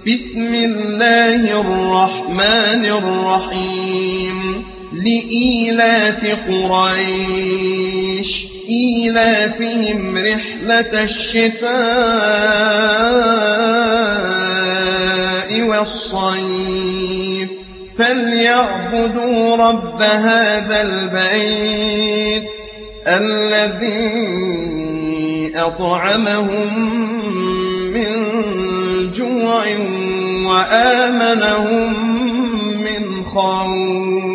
بسم الله الرحمن الرحيم لإيلاف قريش إيلافهم رحلة الشتاء والصيف فليعبدوا رب هذا البيت الذي أطعمهم من جوع وآمنهم من خوف.